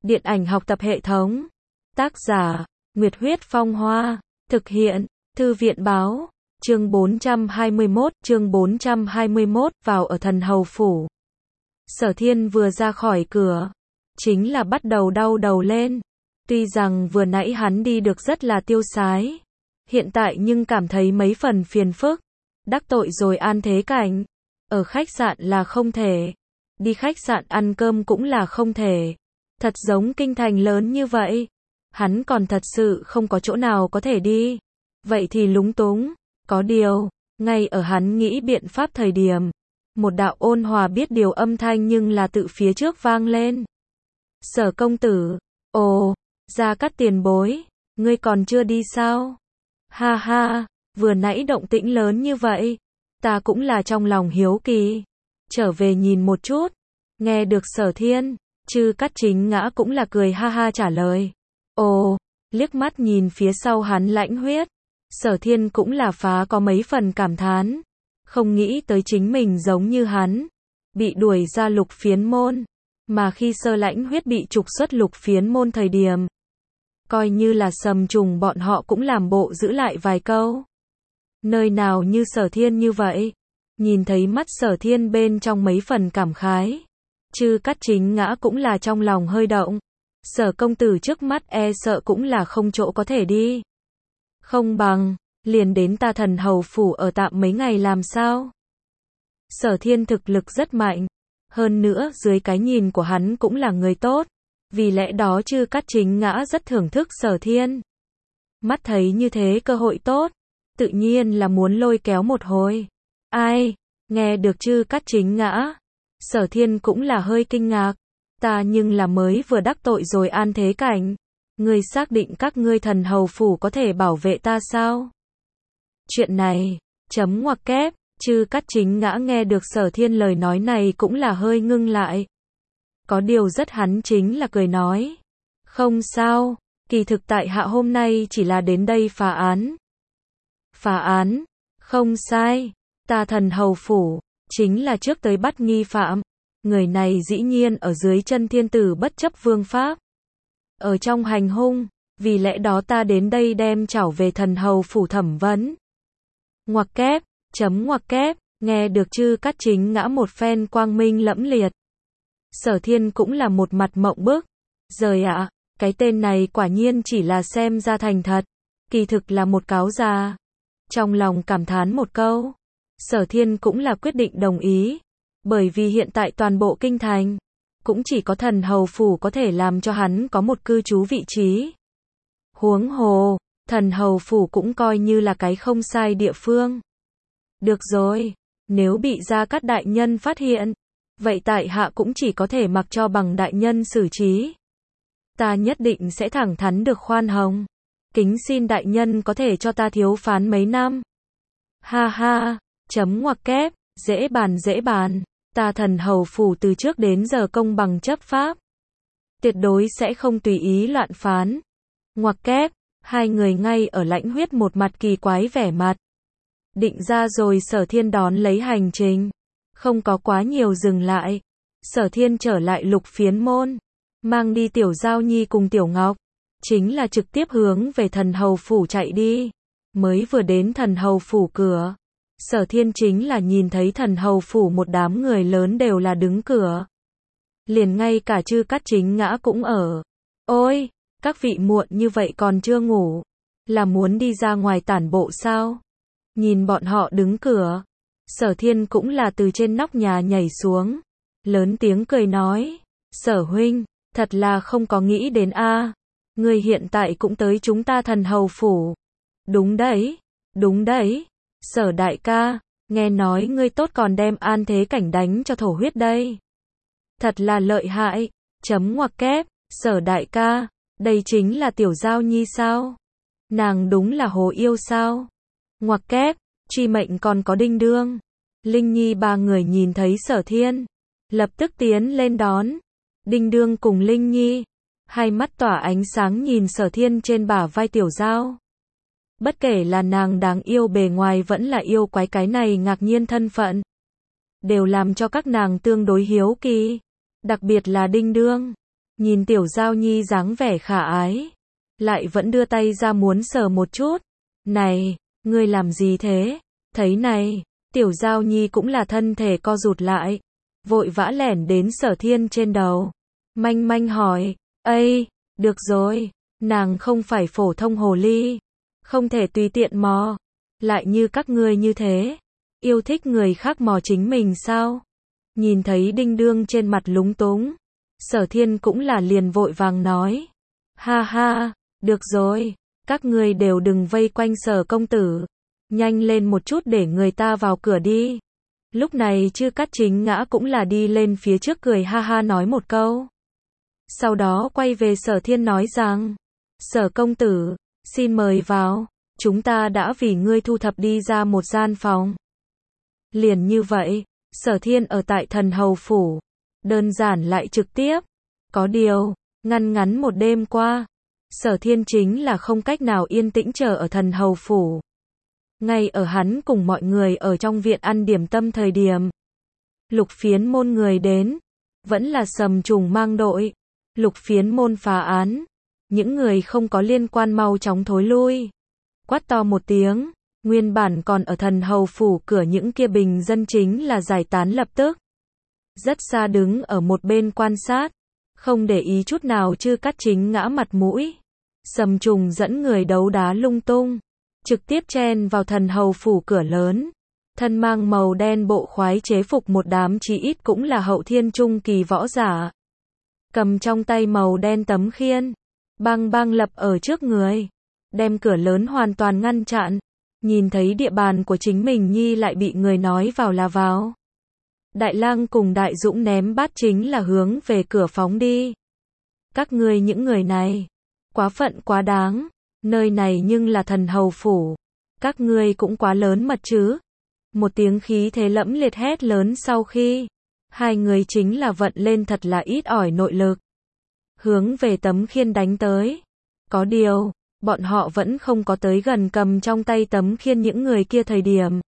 Điện ảnh học tập hệ thống. Tác giả, Nguyệt Huyết Phong Hoa. Thực hiện, Thư viện Báo. Chương 421, vào ở Thần Hầu Phủ. Sở Thiên vừa ra khỏi cửa, chính là bắt đầu đau đầu lên. Tuy rằng vừa nãy hắn đi được rất là tiêu sái, hiện tại nhưng cảm thấy mấy phần phiền phức. Đắc tội rồi An Thế Cảnh. Ở khách sạn là không thể. Đi khách sạn ăn cơm cũng là không thể. Thật giống kinh thành lớn như vậy. Hắn còn thật sự không có chỗ nào có thể đi. Vậy thì lúng túng. Có điều, ngay ở hắn nghĩ biện pháp thời điểm, một đạo ôn hòa biết điều âm thanh nhưng là tự phía trước vang lên. Sở công tử, ồ, Gia Cát tiền bối, ngươi còn chưa đi sao? Ha ha, vừa nãy động tĩnh lớn như vậy, ta cũng là trong lòng hiếu kỳ. Trở về nhìn một chút, nghe được Sở Thiên, Trư Cát Chính Ngã cũng là cười ha ha trả lời. Ồ, liếc mắt nhìn phía sau hắn Lãnh Huyết, Sở Thiên cũng là phá có mấy phần cảm thán. Không nghĩ tới chính mình giống như hắn, bị đuổi ra Lục Phiến môn, mà khi Sơ Lãnh Huyết bị trục xuất Lục Phiến môn thời điểm, coi như là Sầm Trùng bọn họ cũng làm bộ giữ lại vài câu. Nơi nào như Sở Thiên như vậy. Nhìn thấy mắt Sở Thiên bên trong mấy phần cảm khái, Trư Cát Chính Ngã cũng là trong lòng hơi động. Sở công tử trước mắt e sợ cũng là không chỗ có thể đi. Không bằng, liền đến ta Thần Hầu Phủ ở tạm mấy ngày làm sao? Sở Thiên thực lực rất mạnh. Hơn nữa dưới cái nhìn của hắn cũng là người tốt. Vì lẽ đó Trư Cát Chính Ngã rất thưởng thức Sở Thiên. Mắt thấy như thế cơ hội tốt, tự nhiên là muốn lôi kéo một hồi. Ai, nghe được Trư Cát Chính Ngã, Sở Thiên cũng là hơi kinh ngạc. Ta nhưng là mới vừa đắc tội rồi An Thế Cảnh. Ngươi xác định các ngươi Thần Hầu Phủ có thể bảo vệ ta sao? Chuyện này, chấm ngoặc kép, Trư Cát Chính Ngã nghe được Sở Thiên lời nói này cũng là hơi ngưng lại. Có điều rất hắn chính là cười nói. Không sao, kỳ thực tại hạ hôm nay chỉ là đến đây phá án. Phá án? Không sai, ta Thần Hầu Phủ, chính là trước tới bắt nghi phạm. Người này dĩ nhiên ở dưới chân thiên tử bất chấp vương pháp. Ở trong hành hung, vì lẽ đó ta đến đây đem trảo về Thần Hầu Phủ thẩm vấn. Ngoặc kép, chấm ngoặc kép, nghe được Trư Cát Chính Ngã một phen quang minh lẫm liệt. Sở Thiên cũng là một mặt mộng bức. Giời ạ, cái tên này quả nhiên chỉ là xem ra thành thật, kỳ thực là một cáo già. Trong lòng cảm thán một câu, Sở Thiên cũng là quyết định đồng ý. Bởi vì hiện tại toàn bộ kinh thành, cũng chỉ có Thần Hầu Phủ có thể làm cho hắn có một cư trú vị trí. Huống hồ, Thần Hầu Phủ cũng coi như là cái không sai địa phương. Được rồi, nếu bị Gia Cát đại nhân phát hiện, vậy tại hạ cũng chỉ có thể mặc cho bằng đại nhân xử trí. Ta nhất định sẽ thẳng thắn được khoan hồng. Kính xin đại nhân có thể cho ta thiếu phán mấy năm. Ha ha, chấm ngoặc kép, dễ bàn. Ta Thần Hầu Phủ từ trước đến giờ công bằng chấp pháp. Tuyệt đối sẽ không tùy ý loạn phán. Ngoặc kép, hai người ngay ở Lãnh Huyết một mặt kỳ quái vẻ mặt. Định ra rồi Sở Thiên đón lấy hành trình. Không có quá nhiều dừng lại. Sở Thiên trở lại Lục Phiến môn. Mang đi Tiểu Giao Nhi cùng Tiểu Ngọc. Chính là trực tiếp hướng về Thần Hầu Phủ chạy đi. Mới vừa đến Thần Hầu Phủ cửa, Sở Thiên chính là nhìn thấy Thần Hầu Phủ một đám người lớn đều là đứng cửa. Liền ngay cả Trư Cát Chính Ngã cũng ở. Ôi, các vị muộn như vậy còn chưa ngủ. Là muốn đi ra ngoài tản bộ sao? Nhìn bọn họ đứng cửa, Sở Thiên cũng là từ trên nóc nhà nhảy xuống. Lớn tiếng cười nói. Sở huynh, thật là không có nghĩ đến a. Ngươi hiện tại cũng tới chúng ta Thần Hầu Phủ. Đúng đấy. Sở đại ca, nghe nói ngươi tốt còn đem An Thế Cảnh đánh cho thổ huyết đây. Thật là lợi hại, chấm ngoặc kép, Sở đại ca, đây chính là Tiểu Giao Nhi sao? Nàng đúng là hồ yêu sao? Ngoặc kép, truy mệnh còn có Đinh Đương, Linh Nhi ba người nhìn thấy Sở Thiên, lập tức tiến lên đón. Đinh Đương cùng Linh Nhi, hai mắt tỏa ánh sáng nhìn Sở Thiên trên bả vai Tiểu Giao. Bất kể là nàng đáng yêu bề ngoài vẫn là yêu quái cái này ngạc nhiên thân phận, đều làm cho các nàng tương đối hiếu kỳ. Đặc biệt là Đinh Đương. Nhìn Tiểu Giao Nhi dáng vẻ khả ái, lại vẫn đưa tay ra muốn sờ một chút. Này, ngươi làm gì thế? Thấy này, Tiểu Giao Nhi cũng là thân thể co rụt lại, vội vã lẻn đến Sở Thiên trên đầu. Manh manh hỏi, ây, được rồi, nàng không phải phổ thông hồ ly, không thể tùy tiện mò, lại như các ngươi như thế, yêu thích người khác mò chính mình sao? Nhìn thấy Đinh Đương trên mặt lúng túng, Sở Thiên cũng là liền vội vàng nói, ha ha, được rồi, các ngươi đều đừng vây quanh Sở công tử, nhanh lên một chút để người ta vào cửa đi. Lúc này Chư Cát Chính Ngã cũng là đi lên phía trước cười ha ha nói một câu. Sau đó quay về Sở Thiên nói rằng, Sở công tử, xin mời vào, chúng ta đã vì ngươi thu thập đi ra một gian phòng. Liền như vậy, Sở Thiên ở tại Thần Hầu Phủ, đơn giản lại trực tiếp. Có điều, ngắn một đêm qua, Sở Thiên chính là không cách nào yên tĩnh chờ ở Thần Hầu Phủ. Ngay ở hắn cùng mọi người ở trong viện ăn điểm tâm thời điểm, Lục Phiến môn người đến, vẫn là Sầm Trùng mang đội. Lục Phiến môn phá án, những người không có liên quan mau chóng thối lui. Quát to một tiếng, nguyên bản còn ở Thần Hầu Phủ cửa những kia bình dân chính là giải tán lập tức. Rất xa đứng ở một bên quan sát, không để ý chút nào Chư Cát Chính Ngã mặt mũi. Sầm Trùng dẫn người đấu đá lung tung, trực tiếp chen vào Thần Hầu Phủ cửa lớn. Thân mang màu đen bộ khoái chế phục một đám chí ít cũng là hậu thiên trung kỳ võ giả. Cầm trong tay màu đen tấm khiên, băng băng lập ở trước người, đem cửa lớn hoàn toàn ngăn chặn. Nhìn thấy địa bàn của chính mình nhi lại bị người nói vào là vào. Đại Lang cùng Đại Dũng ném bát chính là hướng về cửa phóng đi. Các ngươi những người này, quá phận quá đáng, nơi này nhưng là Thần Hầu Phủ, các ngươi cũng quá lớn mật chứ. Một tiếng khí thế lẫm liệt hét lớn sau khi, hai người chính là vận lên thật là ít ỏi nội lực, hướng về tấm khiên đánh tới. Có điều, bọn họ vẫn không có tới gần cầm trong tay tấm khiên những người kia thời điểm.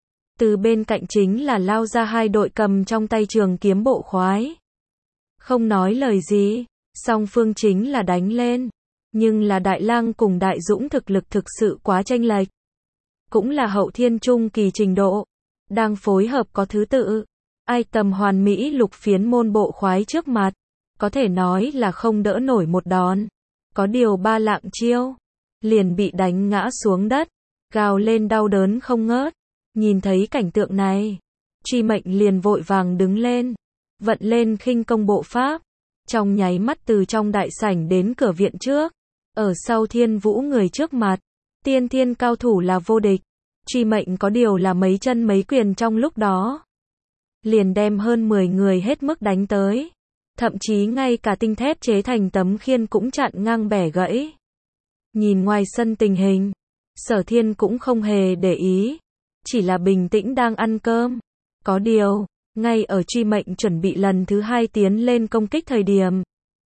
Từ bên cạnh chính là lao ra hai đội cầm trong tay trường kiếm bộ khoái. Không nói lời gì, song phương chính là đánh lên. Nhưng là Đại Lang cùng Đại Dũng thực lực thực sự quá chênh lệch. Cũng là hậu thiên trung kỳ trình độ. Đang phối hợp có thứ tự. Ai tầm hoàn mỹ Lục Phiến môn bộ khoái trước mặt. Có thể nói là không đỡ nổi một đòn. Có điều ba lạng chiêu. Liền bị đánh ngã xuống đất. Gào lên đau đớn không ngớt. Nhìn thấy cảnh tượng này, Truy Mệnh liền vội vàng đứng lên, vận lên khinh công bộ pháp, trong nháy mắt từ trong đại sảnh đến cửa viện trước, ở sau Thiên Vũ người trước mặt, tiên thiên cao thủ là vô địch. Truy Mệnh có điều là mấy chân mấy quyền trong lúc đó, liền đem hơn 10 người hết mức đánh tới, thậm chí ngay cả tinh thép chế thành tấm khiên cũng chặn ngang bẻ gãy. Nhìn ngoài sân tình hình, Sở Thiên cũng không hề để ý, chỉ là bình tĩnh đang ăn cơm. Có điều, ngay ở Truy Mệnh chuẩn bị lần thứ hai tiến lên công kích thời điểm,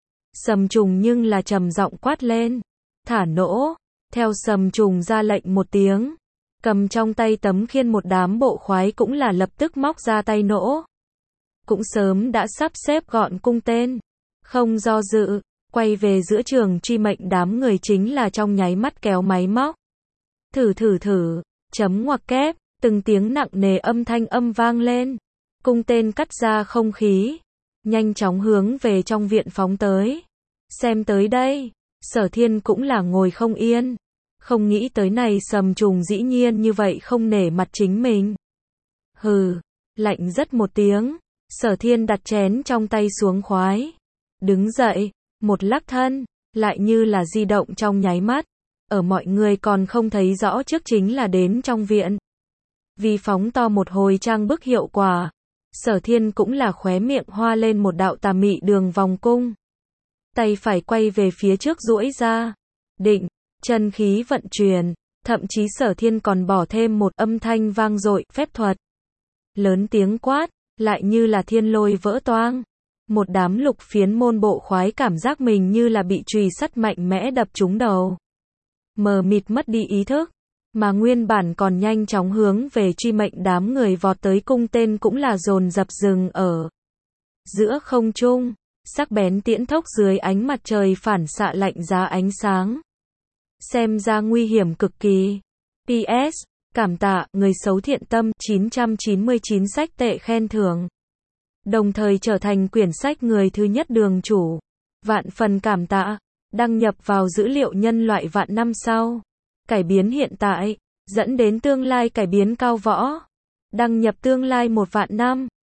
Sầm Trùng nhưng là trầm giọng quát lên, thả nỗ. Theo Sầm Trùng ra lệnh một tiếng, cầm trong tay tấm khiên một đám bộ khoái cũng là lập tức móc ra tay nỗ. Cũng sớm đã sắp xếp gọn cung tên, không do dự, quay về giữa trường Truy Mệnh đám người chính là trong nháy mắt kéo máy móc. Thử, chấm ngoặc kép. Từng tiếng nặng nề âm thanh vang lên, cung tên cắt ra không khí, nhanh chóng hướng về trong viện phóng tới. Xem tới đây, Sở Thiên cũng là ngồi không yên, không nghĩ tới này Sầm Trùng dĩ nhiên như vậy không nể mặt chính mình. Hừ, lạnh rất một tiếng, Sở Thiên đặt chén trong tay xuống khoái, đứng dậy, một lắc thân, lại như là di động trong nháy mắt, ở mọi người còn không thấy rõ trước chính là đến trong viện. Vì phóng to một hồi trang bức hiệu quả, Sở Thiên cũng là khóe miệng hoa lên một đạo tà mị đường vòng cung. Tay phải quay về phía trước duỗi ra, định, chân khí vận chuyển, thậm chí Sở Thiên còn bỏ thêm một âm thanh vang dội, phép thuật. Lớn tiếng quát, lại như là thiên lôi vỡ toang. Một đám Lục Phiến môn bộ khoái cảm giác mình như là bị chùy sắt mạnh mẽ đập trúng đầu. Mờ mịt mất đi ý thức. Mà nguyên bản còn nhanh chóng hướng về Truy Mệnh đám người vọt tới cung tên cũng là dồn dập dừng ở giữa không trung. sắc bén tiễn thốc dưới ánh mặt trời phản xạ lạnh giá ánh sáng. Xem ra nguy hiểm cực kỳ. PS, cảm tạ, người xấu thiện tâm, 999 sách tệ khen thưởng. Đồng thời trở thành quyển sách người thứ nhất đường chủ. Vạn phần cảm tạ. Đăng nhập vào dữ liệu nhân loại vạn năm sau. Cải biến hiện tại, dẫn đến tương lai cải biến cao võ. Đăng nhập tương lai 1 vạn năm.